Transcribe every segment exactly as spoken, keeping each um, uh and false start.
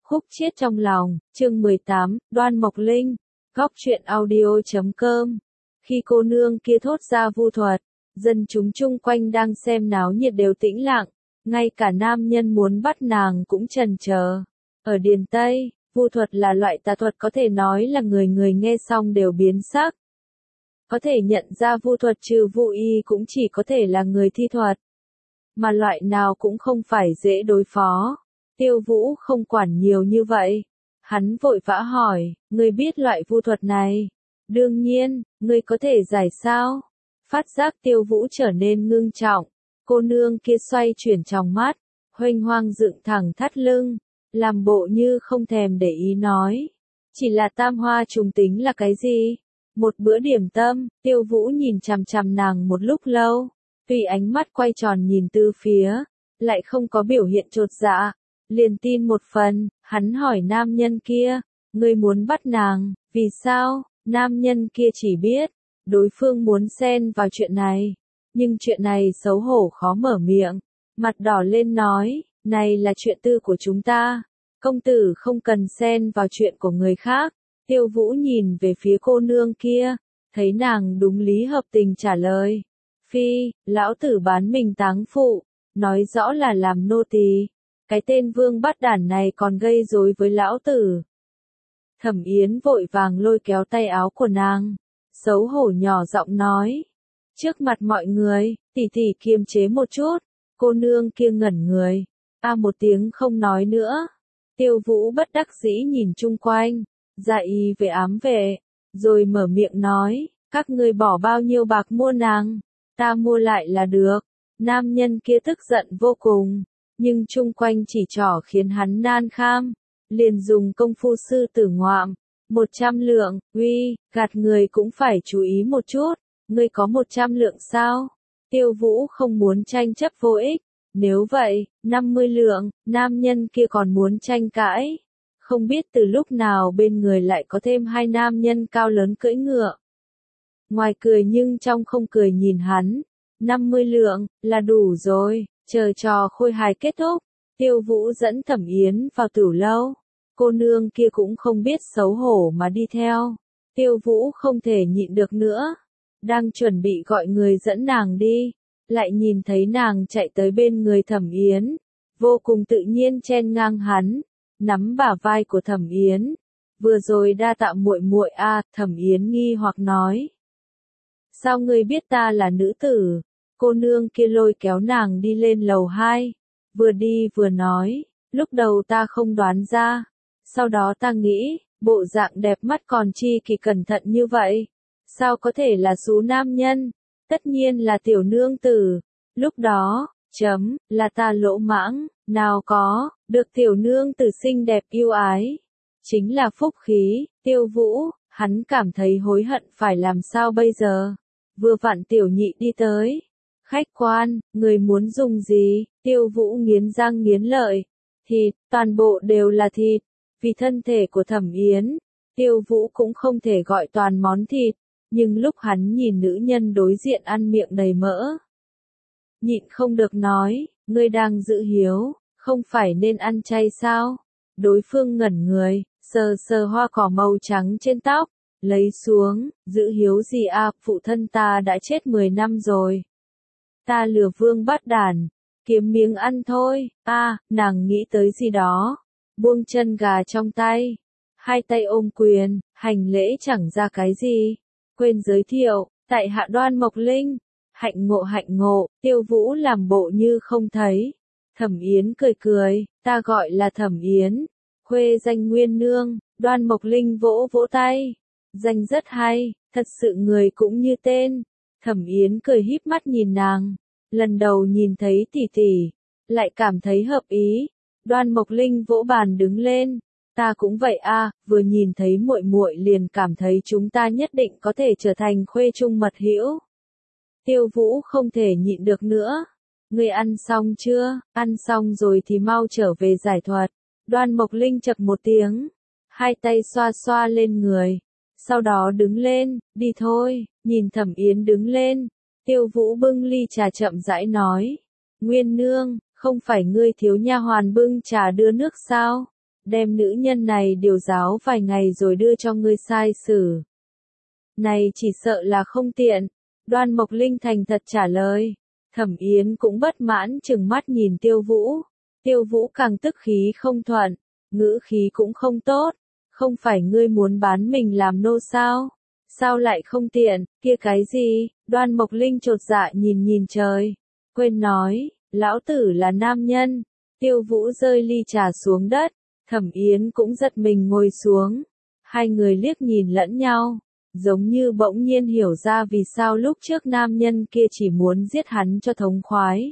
Khúc Chiết trong lòng, chương mười tám, Đoan Mộc Linh, góc truyện audio chấm com. Khi cô nương kia thốt ra vu thuật, dân chúng chung quanh đang xem náo nhiệt đều tĩnh lặng, ngay cả nam nhân muốn bắt nàng cũng chần chờ. Ở Điền Tây, vu thuật là loại tà thuật có thể nói là người người nghe xong đều biến sắc. Có thể nhận ra vu thuật trừ vu y cũng chỉ có thể là người thi thuật. Mà loại nào cũng không phải dễ đối phó. Tiêu Vũ không quản nhiều như vậy. Hắn vội vã hỏi, ngươi biết loại vu thuật này? Đương nhiên, ngươi có thể giải sao? Phát giác Tiêu Vũ trở nên ngưng trọng. Cô nương kia xoay chuyển trong mắt, huênh hoang dựng thẳng thắt lưng, làm bộ như không thèm để ý nói. Chỉ là tam hoa trùng tính là cái gì? Một bữa điểm tâm, Tiêu Vũ nhìn chằm chằm nàng một lúc lâu. Tuy ánh mắt quay tròn nhìn từ phía, lại không có biểu hiện chột dạ. Liền tin một phần, hắn hỏi nam nhân kia, ngươi muốn bắt nàng, vì sao? Nam nhân kia chỉ biết, đối phương muốn xen vào chuyện này. Nhưng chuyện này xấu hổ khó mở miệng, mặt đỏ lên nói, này là chuyện tư của chúng ta. Công tử không cần xen vào chuyện của người khác. Tiêu Vũ nhìn về phía cô nương kia, thấy nàng đúng lý hợp tình trả lời. Phi, lão tử bán mình táng phụ, nói rõ là làm nô tỳ. Cái tên vương bắt đản này còn gây rối với lão tử. Thẩm Yến vội vàng lôi kéo tay áo của nàng, xấu hổ nhỏ giọng nói. Trước mặt mọi người, tỷ tỷ kiềm chế một chút, cô nương kia ngẩn người, a một tiếng không nói nữa. Tiêu Vũ bất đắc dĩ nhìn chung quanh, dạ y về ám vệ, rồi mở miệng nói, các ngươi bỏ bao nhiêu bạc mua nàng, ta mua lại là được. Nam nhân kia tức giận vô cùng. Nhưng chung quanh chỉ trỏ khiến hắn nan kham, liền dùng công phu sư tử ngoạm, một trăm lượng, uy, gạt người cũng phải chú ý một chút, ngươi có một trăm lượng sao? Tiêu Vũ không muốn tranh chấp vô ích, nếu vậy, năm mươi lượng, nam nhân kia còn muốn tranh cãi, không biết từ lúc nào bên người lại có thêm hai nam nhân cao lớn cưỡi ngựa. Ngoài cười nhưng trong không cười nhìn hắn, năm mươi lượng, là đủ rồi. Chờ trò khôi hài kết thúc, Tiêu Vũ dẫn Thẩm Yến vào tửu lâu. Cô nương kia cũng không biết xấu hổ mà đi theo. Tiêu Vũ không thể nhịn được nữa. Đang chuẩn bị gọi người dẫn nàng đi. Lại nhìn thấy nàng chạy tới bên người Thẩm Yến. Vô cùng tự nhiên chen ngang hắn. Nắm bả vai của Thẩm Yến. Vừa rồi đa tạ muội muội a, Thẩm Yến nghi hoặc nói. Sao ngươi biết ta là nữ tử? Cô nương kia lôi kéo nàng đi lên lầu hai, vừa đi vừa nói, lúc đầu ta không đoán ra, sau đó ta nghĩ, bộ dạng đẹp mắt còn chi kỳ cẩn thận như vậy, sao có thể là số nam nhân, tất nhiên là tiểu nương tử, lúc đó, chấm, là ta lỗ mãng, nào có, được tiểu nương tử xinh đẹp yêu ái, chính là phúc khí. Tiêu Vũ, hắn cảm thấy hối hận phải làm sao bây giờ, vừa vặn tiểu nhị đi tới. Khách quan, người muốn dùng gì? Tiêu Vũ nghiến răng nghiến lợi. Thịt, toàn bộ đều là thịt. Vì thân thể của Thẩm Yến, Tiêu Vũ cũng không thể gọi toàn món thịt. Nhưng lúc hắn nhìn nữ nhân đối diện ăn miệng đầy mỡ, nhịn không được nói, ngươi đang giữ hiếu, không phải nên ăn chay sao? Đối phương ngẩn người, sờ sờ hoa cỏ màu trắng trên tóc, lấy xuống, giữ hiếu gì à, phụ thân ta đã chết mười năm rồi. Ta lừa vương bắt đản, kiếm miếng ăn thôi. A, à, nàng nghĩ tới gì đó, buông chân gà trong tay, hai tay ôm quyền, hành lễ chẳng ra cái gì. Quên giới thiệu, tại hạ Đoan Mộc Linh, hạnh ngộ hạnh ngộ. Tiêu Vũ làm bộ như không thấy. Thẩm Yến cười cười, ta gọi là Thẩm Yến, khuê danh Nguyên Nương. Đoan Mộc Linh vỗ vỗ tay, danh rất hay, thật sự người cũng như tên. Thẩm Yến cười híp mắt nhìn nàng, lần đầu nhìn thấy tỷ tỷ, lại cảm thấy hợp ý. Đoan Mộc Linh vỗ bàn đứng lên, ta cũng vậy a, vừa nhìn thấy muội muội liền cảm thấy chúng ta nhất định có thể trở thành khuê trung mật hữu. Tiêu Vũ không thể nhịn được nữa, ngươi ăn xong chưa? Ăn xong rồi thì mau trở về giải thuật. Đoan Mộc Linh chậc một tiếng, hai tay xoa xoa lên người. Sau đó đứng lên, đi thôi. Nhìn Thẩm Yến đứng lên, Tiêu Vũ bưng ly trà chậm rãi nói, Nguyên Nương, không phải ngươi thiếu nha hoàn bưng trà đưa nước sao? đem nữ nhân này điều giáo vài ngày rồi đưa cho ngươi sai xử. Này chỉ sợ là không tiện, Đoan Mộc Linh thành thật trả lời. Thẩm Yến cũng bất mãn chừng mắt nhìn Tiêu Vũ. Tiêu Vũ càng tức khí không thuận, ngữ khí cũng không tốt. Không phải ngươi muốn bán mình làm nô sao? Sao lại không tiện, kia cái gì? Đoan Mộc Linh chột dạ nhìn nhìn trời. Quên nói, lão tử là nam nhân. Tiêu Vũ rơi ly trà xuống đất. Thẩm Yến cũng giật mình ngồi xuống. Hai người liếc nhìn lẫn nhau. Giống như bỗng nhiên hiểu ra vì sao lúc trước nam nhân kia chỉ muốn giết hắn cho thống khoái.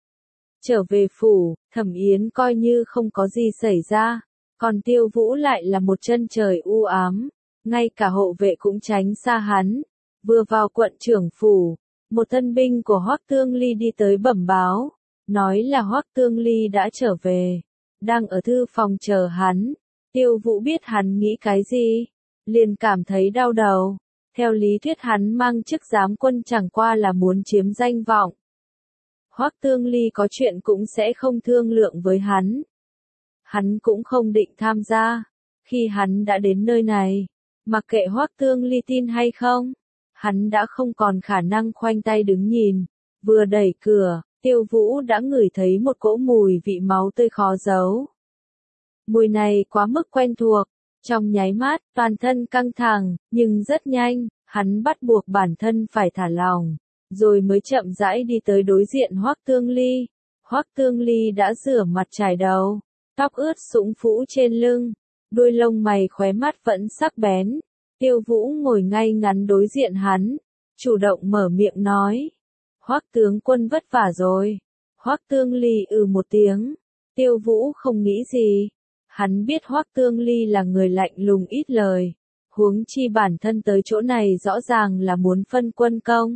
Trở về phủ, Thẩm Yến coi như không có gì xảy ra. Còn Tiêu Vũ lại là một chân trời u ám. Ngay cả hộ vệ cũng tránh xa hắn. Vừa vào quận trưởng phủ, một thân binh của Hoắc Tương Ly đi tới bẩm báo. Nói là Hoắc Tương Ly đã trở về. Đang ở thư phòng chờ hắn. Tiêu Vũ biết hắn nghĩ cái gì. Liền cảm thấy đau đầu. Theo lý thuyết hắn mang chức giám quân chẳng qua là muốn chiếm danh vọng. Hoắc Tương Ly có chuyện cũng sẽ không thương lượng với hắn. Hắn cũng không định tham gia. Khi hắn đã đến nơi này, mặc kệ Hoắc Tương Ly tin hay không, hắn đã không còn khả năng khoanh tay đứng nhìn. Vừa đẩy cửa, Tiêu Vũ đã ngửi thấy một cỗ mùi vị máu tươi khó giấu. Mùi này quá mức quen thuộc. Trong nháy mắt, toàn thân căng thẳng, nhưng rất nhanh, hắn bắt buộc bản thân phải thả lỏng, rồi mới chậm rãi đi tới đối diện Hoắc Tương Ly. Hoắc Tương Ly đã rửa mặt chải đầu, tóc ướt sũng phũ trên lưng, đuôi lông mày khóe mắt vẫn sắc bén. Tiêu Vũ ngồi ngay ngắn đối diện hắn, chủ động mở miệng nói: "Hoắc tướng quân vất vả rồi." Hoắc Tương Ly ừ một tiếng. Tiêu Vũ không nghĩ gì. Hắn biết Hoắc Tương Ly là người lạnh lùng ít lời, huống chi bản thân tới chỗ này rõ ràng là muốn phân quân công.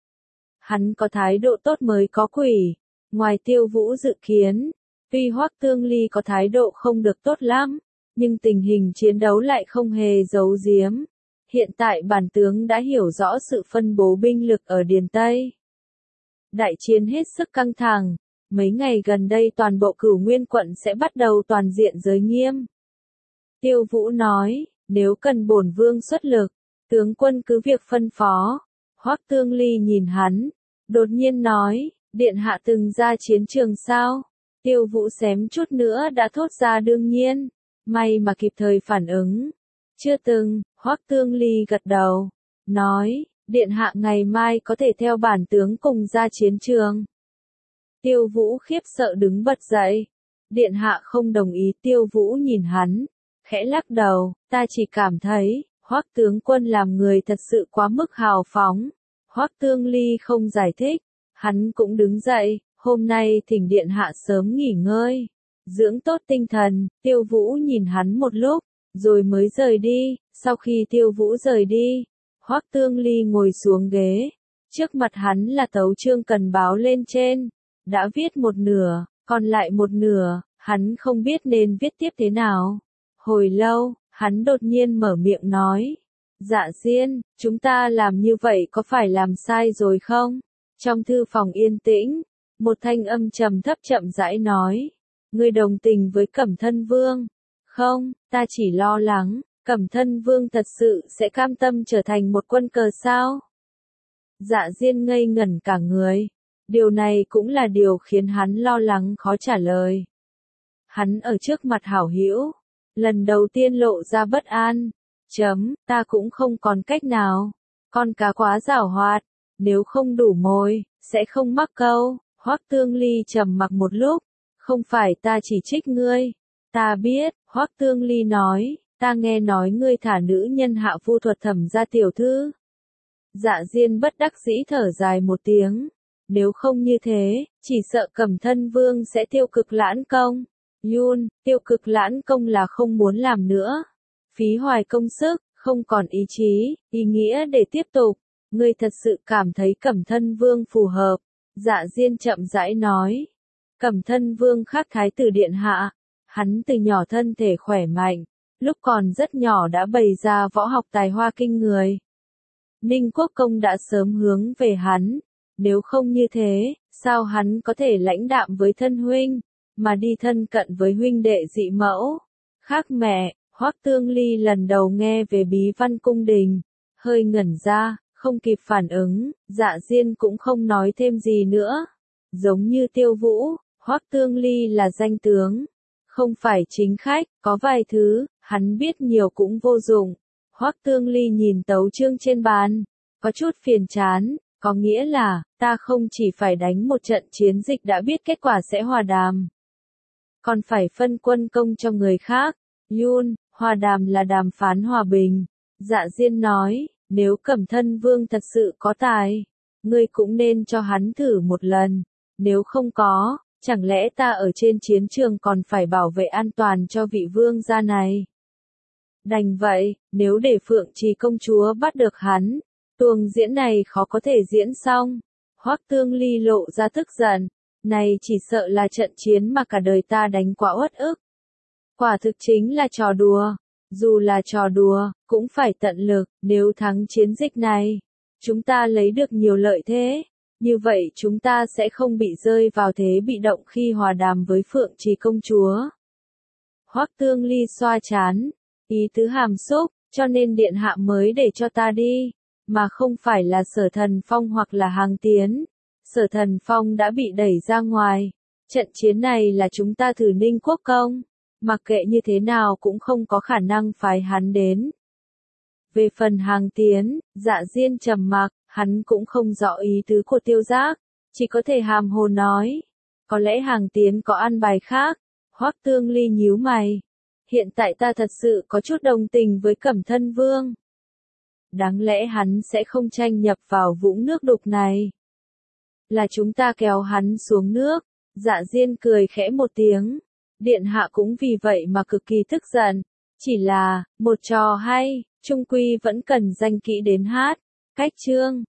Hắn có thái độ tốt mới có quỷ. Ngoài Tiêu Vũ dự kiến, tuy Hoắc Tương Ly có thái độ không được tốt lắm, nhưng tình hình chiến đấu lại không hề giấu giếm. Hiện tại bản tướng đã hiểu rõ sự phân bố binh lực ở Điền Tây. Đại chiến hết sức căng thẳng. Mấy ngày gần đây toàn bộ Cửu Nguyên quận sẽ bắt đầu toàn diện giới nghiêm. Tiêu Vũ nói, nếu cần bổn vương xuất lực, tướng quân cứ việc phân phó. Hoắc Tương Ly nhìn hắn, đột nhiên nói, điện hạ từng ra chiến trường sao? Tiêu Vũ xém chút nữa đã thốt ra đương nhiên, may mà kịp thời phản ứng. Chưa từng, Hoắc Tương Ly gật đầu, nói, điện hạ ngày mai có thể theo bản tướng cùng ra chiến trường. Tiêu Vũ khiếp sợ đứng bật dậy. Điện hạ không đồng ý. Tiêu Vũ nhìn hắn, khẽ lắc đầu, ta chỉ cảm thấy, Hoắc tướng quân làm người thật sự quá mức hào phóng. Hoắc Tương Ly không giải thích, hắn cũng đứng dậy, hôm nay thỉnh điện hạ sớm nghỉ ngơi, dưỡng tốt tinh thần. Tiêu Vũ nhìn hắn một lúc, rồi mới rời đi. Sau khi Tiêu Vũ rời đi, Hoắc Tương Ly ngồi xuống ghế, trước mặt hắn là tấu chương cần báo lên trên. Đã viết một nửa, còn lại một nửa, hắn không biết nên viết tiếp thế nào. Hồi lâu, hắn đột nhiên mở miệng nói, Dạ Diên, chúng ta làm như vậy có phải làm sai rồi không? Trong thư phòng yên tĩnh, một thanh âm trầm thấp chậm rãi nói, ngươi đồng tình với Cẩm Thân Vương. Không, ta chỉ lo lắng, Cẩm Thân Vương thật sự sẽ cam tâm trở thành một quân cờ sao? Dạ Diên ngây ngẩn cả người. Điều này cũng là điều khiến hắn lo lắng khó trả lời. Hắn ở trước mặt hảo hữu, lần đầu tiên lộ ra bất an. Chấm, ta cũng không còn cách nào. Con cá quá giảo hoạt, nếu không đủ mồi, sẽ không mắc câu. Hoắc Tương Ly trầm mặc một lúc, không phải ta chỉ trích ngươi. Ta biết, Hoắc Tương Ly nói, ta nghe nói ngươi thả nữ nhân hạ phu thuật Thẩm gia tiểu thư. Dạ Diên bất đắc dĩ thở dài một tiếng. Nếu không như thế, chỉ sợ Cẩm Thân Vương sẽ tiêu cực lãn công. Yun, tiêu cực lãn công là không muốn làm nữa. Phí hoài công sức, không còn ý chí, ý nghĩa để tiếp tục. Ngươi thật sự cảm thấy Cẩm Thân Vương phù hợp. Dạ Diên chậm rãi nói. Cẩm Thân Vương khác thái tử điện hạ. Hắn từ nhỏ thân thể khỏe mạnh. Lúc còn rất nhỏ đã bày ra võ học tài hoa kinh người. Ninh Quốc Công đã sớm hướng về hắn. Nếu không như thế, sao hắn có thể lãnh đạm với thân huynh, mà đi thân cận với huynh đệ dị mẫu? Khác mẹ, Hoắc Tương Ly lần đầu nghe về bí văn cung đình, hơi ngẩn ra, không kịp phản ứng, Dạ Diên cũng không nói thêm gì nữa. Giống như Tiêu Vũ, Hoắc Tương Ly là danh tướng, không phải chính khách, có vài thứ, hắn biết nhiều cũng vô dụng. Hoắc Tương Ly nhìn tấu chương trên bàn, có chút phiền chán, có nghĩa là, ta không chỉ phải đánh một trận chiến dịch đã biết kết quả sẽ hòa đàm, còn phải phân quân công cho người khác. Yun, hòa đàm là đàm phán hòa bình. Dạ Diên nói, nếu Cẩm Thân Vương thật sự có tài, ngươi cũng nên cho hắn thử một lần. Nếu không có, chẳng lẽ ta ở trên chiến trường còn phải bảo vệ an toàn cho vị vương gia này? Đành vậy, nếu để Phượng Trì công chúa bắt được hắn, tuồng diễn này khó có thể diễn xong. Hoắc Tương Ly lộ ra tức giận, này chỉ sợ là trận chiến mà cả đời ta đánh quá uất ức. Quả thực chính là trò đùa, dù là trò đùa, cũng phải tận lực, nếu thắng chiến dịch này, chúng ta lấy được nhiều lợi thế, như vậy chúng ta sẽ không bị rơi vào thế bị động khi hòa đàm với Phượng Trì công chúa. Hoắc Tương Ly xoa chán, ý tứ hàm xúc, cho nên điện hạ mới để cho ta đi, mà không phải là Sở Thần Phong hoặc là Hàng Tiến. Sở Thần Phong đã bị đẩy ra ngoài, trận chiến này là chúng ta thử Ninh Quốc công, mặc kệ như thế nào cũng không có khả năng phái hắn đến. Về phần Hàng Tiến, Dạ Diên trầm mặc, hắn cũng không rõ ý tứ của Tiêu Giác, chỉ có thể hàm hồ nói, có lẽ Hàng Tiến có ăn bài khác. Hoắc Tương Ly nhíu mày, hiện tại ta thật sự có chút đồng tình với Cẩm Thân Vương. Đáng lẽ hắn sẽ không tranh nhập vào vũng nước đục này, là chúng ta kéo hắn xuống nước. Dạ Diên cười khẽ một tiếng, điện hạ cũng vì vậy mà cực kỳ tức giận, chỉ là, một trò hay, chung quy vẫn cần danh kỹ đến hát. Cách chương